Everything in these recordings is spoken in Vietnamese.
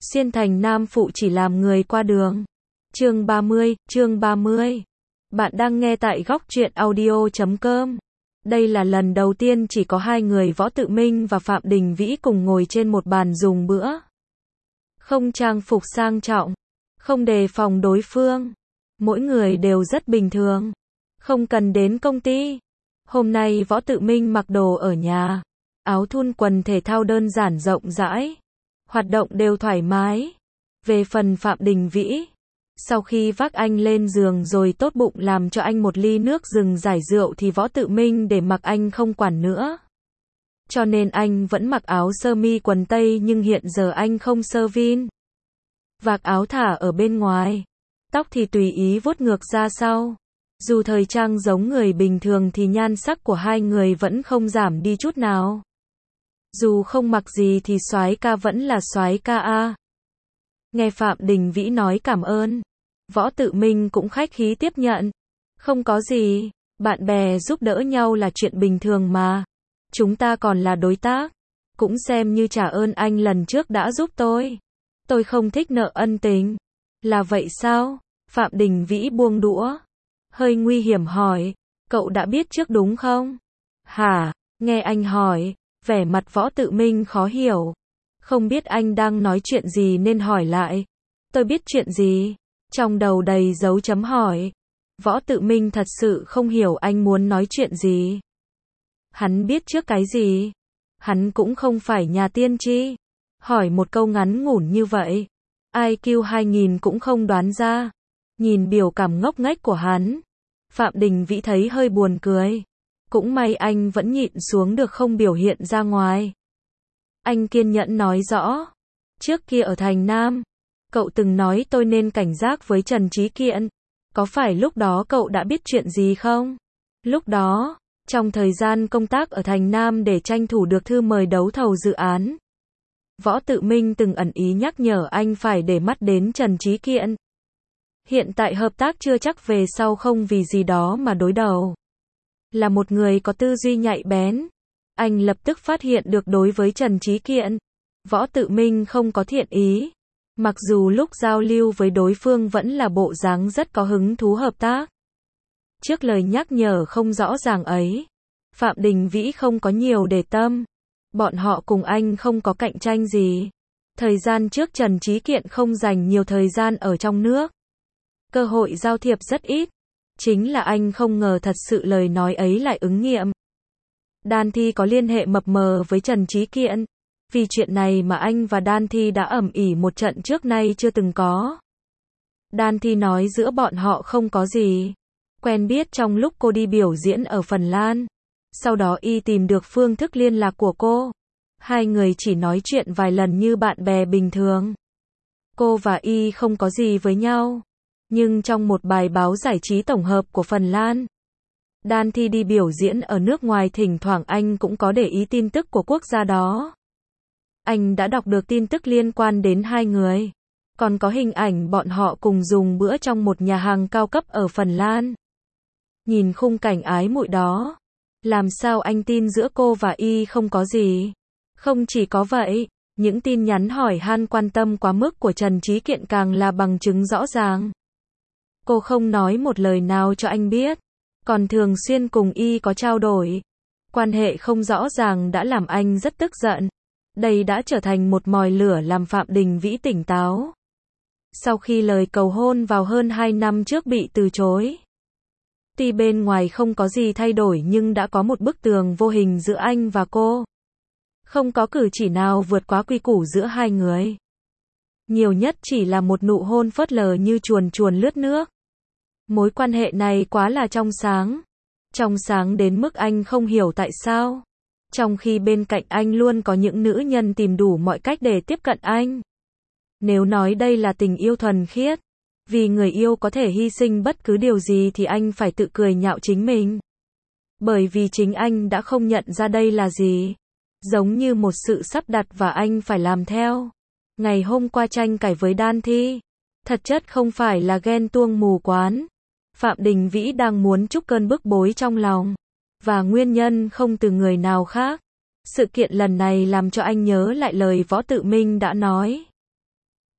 Xuyên thành nam phụ chỉ làm người qua đường. Chương 30. Bạn đang nghe tại góc truyện audio.com. Đây là lần đầu tiên chỉ có hai người Võ Tự Minh và Phạm Đình Vĩ cùng ngồi trên một bàn dùng bữa. Không trang phục sang trọng, không đề phòng đối phương. Mỗi người đều rất bình thường, không cần đến công ty. Hôm nay Võ Tự Minh mặc đồ ở nhà, áo thun quần thể thao đơn giản rộng rãi, hoạt động đều thoải mái. Về phần Phạm Đình Vĩ, sau khi vác anh lên giường rồi tốt bụng làm cho anh một ly nước rừng giải rượu thì Võ Tự Minh để mặc anh không quản nữa. Cho nên anh vẫn mặc áo sơ mi quần tây, nhưng hiện giờ anh không sơ vin. Vạt áo thả ở bên ngoài, tóc thì tùy ý vuốt ngược ra sau. Dù thời trang giống người bình thường thì nhan sắc của hai người vẫn không giảm đi chút nào. Dù không mặc gì thì soái ca vẫn là soái ca a. Nghe Phạm Đình Vĩ nói cảm ơn, Võ Tự Minh cũng khách khí tiếp nhận. Không có gì, bạn bè giúp đỡ nhau là chuyện bình thường mà. Chúng ta còn là đối tác, cũng xem như trả ơn anh lần trước đã giúp tôi. Tôi không thích nợ ân tình. Là vậy sao? Phạm Đình Vĩ buông đũa, hơi nguy hiểm hỏi, cậu đã biết trước đúng không? Hả? Nghe anh hỏi, vẻ mặt Võ Tự Minh khó hiểu. Không biết anh đang nói chuyện gì nên hỏi lại. Tôi biết chuyện gì? Trong đầu đầy dấu chấm hỏi. Võ Tự Minh thật sự không hiểu anh muốn nói chuyện gì. Hắn biết trước cái gì? Hắn cũng không phải nhà tiên tri. Hỏi một câu ngắn ngủn như vậy, IQ 2000 cũng không đoán ra. Nhìn biểu cảm ngốc nghếch của hắn, Phạm Đình Vĩ thấy hơi buồn cười. Cũng may anh vẫn nhịn xuống được không biểu hiện ra ngoài. Anh kiên nhẫn nói rõ. Trước kia ở thành Nam, cậu từng nói tôi nên cảnh giác với Trần Trí Kiện. Có phải lúc đó cậu đã biết chuyện gì không? Lúc đó, trong thời gian công tác ở thành Nam để tranh thủ được thư mời đấu thầu dự án, Võ Tự Minh từng ẩn ý nhắc nhở anh phải để mắt đến Trần Trí Kiện. Hiện tại hợp tác chưa chắc về sau không vì gì đó mà đối đầu. Là một người có tư duy nhạy bén, anh lập tức phát hiện được đối với Trần Trí Kiện, Võ Tự Minh không có thiện ý. Mặc dù lúc giao lưu với đối phương vẫn là bộ dáng rất có hứng thú hợp tác. Trước lời nhắc nhở không rõ ràng ấy, Phạm Đình Vĩ không có nhiều để tâm. Bọn họ cùng anh không có cạnh tranh gì. Thời gian trước Trần Trí Kiện không dành nhiều thời gian ở trong nước. Cơ hội giao thiệp rất ít. Chính là anh không ngờ thật sự lời nói ấy lại ứng nghiệm. Đan Thi có liên hệ mập mờ với Trần Trí Kiện. Vì chuyện này mà anh và Đan Thi đã ầm ĩ một trận trước nay chưa từng có. Đan Thi nói giữa bọn họ không có gì. Quen biết trong lúc cô đi biểu diễn ở Phần Lan. Sau đó y tìm được phương thức liên lạc của cô. Hai người chỉ nói chuyện vài lần như bạn bè bình thường. Cô và y không có gì với nhau. Nhưng trong một bài báo giải trí tổng hợp của Phần Lan, Đan Thi đi biểu diễn ở nước ngoài, thỉnh thoảng anh cũng có để ý tin tức của quốc gia đó. Anh đã đọc được tin tức liên quan đến hai người. Còn có hình ảnh bọn họ cùng dùng bữa trong một nhà hàng cao cấp ở Phần Lan. Nhìn khung cảnh ái muội đó, làm sao anh tin giữa cô và y không có gì. Không chỉ có vậy, những tin nhắn hỏi han quan tâm quá mức của Trần Trí Kiện càng là bằng chứng rõ ràng. Cô không nói một lời nào cho anh biết, còn thường xuyên cùng y có trao đổi. Quan hệ không rõ ràng đã làm anh rất tức giận. Đây đã trở thành một mồi lửa làm Phạm Đình Vĩ tỉnh táo. Sau khi lời cầu hôn vào hơn 2 năm trước bị từ chối, tuy bên ngoài không có gì thay đổi nhưng đã có một bức tường vô hình giữa anh và cô. Không có cử chỉ nào vượt quá quy củ giữa hai người. Nhiều nhất chỉ là một nụ hôn phớt lờ như chuồn chuồn lướt nước. Mối quan hệ này quá là trong sáng. Trong sáng đến mức anh không hiểu tại sao. Trong khi bên cạnh anh luôn có những nữ nhân tìm đủ mọi cách để tiếp cận anh. Nếu nói đây là tình yêu thuần khiết, vì người yêu có thể hy sinh bất cứ điều gì thì anh phải tự cười nhạo chính mình. Bởi vì chính anh đã không nhận ra đây là gì. Giống như một sự sắp đặt và anh phải làm theo. Ngày hôm qua tranh cãi với Đan Thi, thật chất không phải là ghen tuông mù quáng. Phạm Đình Vĩ đang muốn trút cơn bức bối trong lòng. Và nguyên nhân không từ người nào khác. Sự kiện lần này làm cho anh nhớ lại lời Võ Tự Minh đã nói.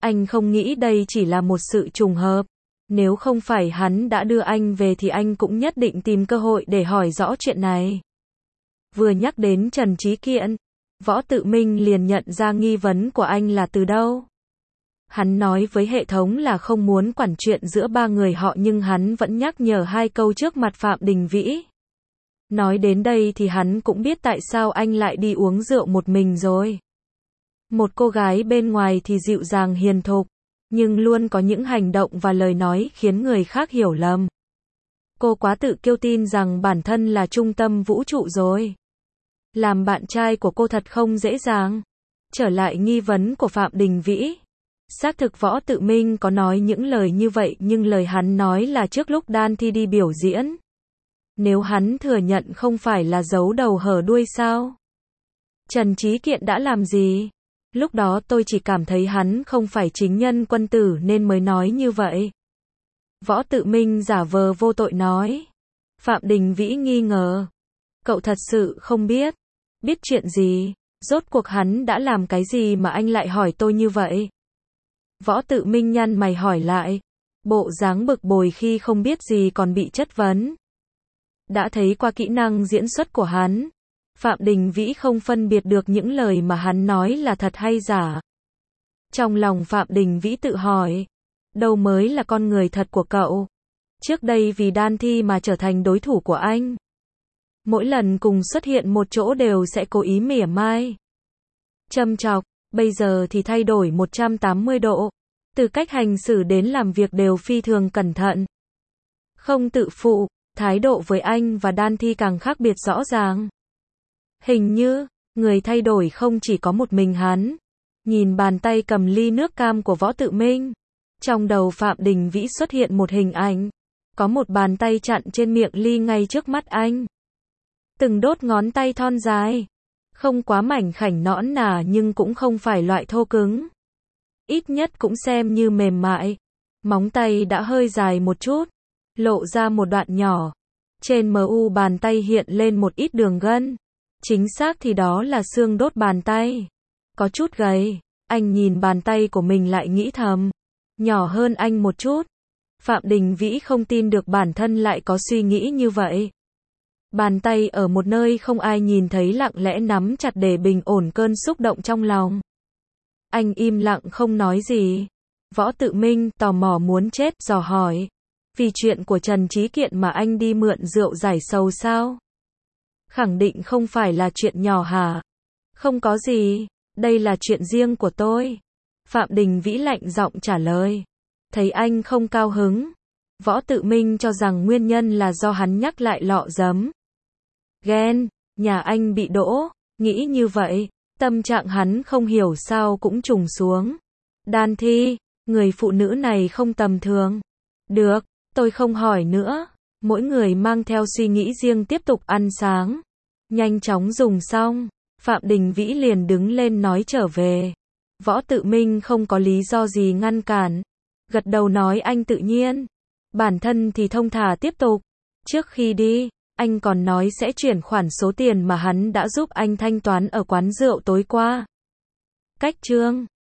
Anh không nghĩ đây chỉ là một sự trùng hợp. Nếu không phải hắn đã đưa anh về thì anh cũng nhất định tìm cơ hội để hỏi rõ chuyện này. Vừa nhắc đến Trần Trí Kiện, Võ Tự Minh liền nhận ra nghi vấn của anh là từ đâu. Hắn nói với hệ thống là không muốn quản chuyện giữa ba người họ nhưng hắn vẫn nhắc nhở hai câu trước mặt Phạm Đình Vĩ. Nói đến đây thì hắn cũng biết tại sao anh lại đi uống rượu một mình rồi. Một cô gái bên ngoài thì dịu dàng hiền thục, nhưng luôn có những hành động và lời nói khiến người khác hiểu lầm. Cô quá tự kiêu tin rằng bản thân là trung tâm vũ trụ rồi. Làm bạn trai của cô thật không dễ dàng. Trở lại nghi vấn của Phạm Đình Vĩ. Xác thực Võ Tự Minh có nói những lời như vậy nhưng lời hắn nói là trước lúc Đan Thi đi biểu diễn. Nếu hắn thừa nhận không phải là giấu đầu hở đuôi sao? Trần Trí Kiện đã làm gì? Lúc đó tôi chỉ cảm thấy hắn không phải chính nhân quân tử nên mới nói như vậy. Võ Tự Minh giả vờ vô tội nói. Phạm Đình Vĩ nghi ngờ. Cậu thật sự không biết. Biết chuyện gì? Rốt cuộc hắn đã làm cái gì mà anh lại hỏi tôi như vậy? Võ Tự Minh nhăn mày hỏi lại. Bộ dáng bực bội khi không biết gì còn bị chất vấn. Đã thấy qua kỹ năng diễn xuất của hắn, Phạm Đình Vĩ không phân biệt được những lời mà hắn nói là thật hay giả. Trong lòng Phạm Đình Vĩ tự hỏi, đâu mới là con người thật của cậu? Trước đây vì Đan Thi mà trở thành đối thủ của anh. Mỗi lần cùng xuất hiện một chỗ đều sẽ cố ý mỉa mai. Châm chọc, bây giờ thì thay đổi 180 độ. Từ cách hành xử đến làm việc đều phi thường cẩn thận. Không tự phụ, thái độ với anh và Đan Thi càng khác biệt rõ ràng. Hình như, người thay đổi không chỉ có một mình hắn. Nhìn bàn tay cầm ly nước cam của Võ Tự Minh. Trong đầu Phạm Đình Vĩ xuất hiện một hình ảnh. Có một bàn tay chặn trên miệng ly ngay trước mắt anh. Từng đốt ngón tay thon dài. Không quá mảnh khảnh nõn nà nhưng cũng không phải loại thô cứng. Ít nhất cũng xem như mềm mại. Móng tay đã hơi dài một chút. Lộ ra một đoạn nhỏ. Trên mu bàn tay hiện lên một ít đường gân. Chính xác thì đó là xương đốt bàn tay. Có chút gầy. Anh nhìn bàn tay của mình lại nghĩ thầm. Nhỏ hơn anh một chút. Phạm Đình Vĩ không tin được bản thân lại có suy nghĩ như vậy. Bàn tay ở một nơi không ai nhìn thấy lặng lẽ nắm chặt để bình ổn cơn xúc động trong lòng. Anh im lặng không nói gì. Võ Tự Minh tò mò muốn chết dò hỏi. Vì chuyện của Trần Trí Kiện mà anh đi mượn rượu giải sầu sao? Khẳng định không phải là chuyện nhỏ hả? Không có gì, đây là chuyện riêng của tôi. Phạm Đình Vĩ lạnh giọng trả lời. Thấy anh không cao hứng. Võ Tự Minh cho rằng nguyên nhân là do hắn nhắc lại lọ giấm. Ghen, nhà anh bị đỗ, nghĩ như vậy, tâm trạng hắn không hiểu sao cũng trùng xuống. Đan Thi, người phụ nữ này không tầm thường. Được, tôi không hỏi nữa. Mỗi người mang theo suy nghĩ riêng tiếp tục ăn sáng. Nhanh chóng dùng xong, Phạm Đình Vĩ liền đứng lên nói trở về. Võ Tự Minh không có lý do gì ngăn cản. Gật đầu nói anh tự nhiên. Bản thân thì thông thả tiếp tục. Trước khi đi, anh còn nói sẽ chuyển khoản số tiền mà hắn đã giúp anh thanh toán ở quán rượu tối qua. Cách chương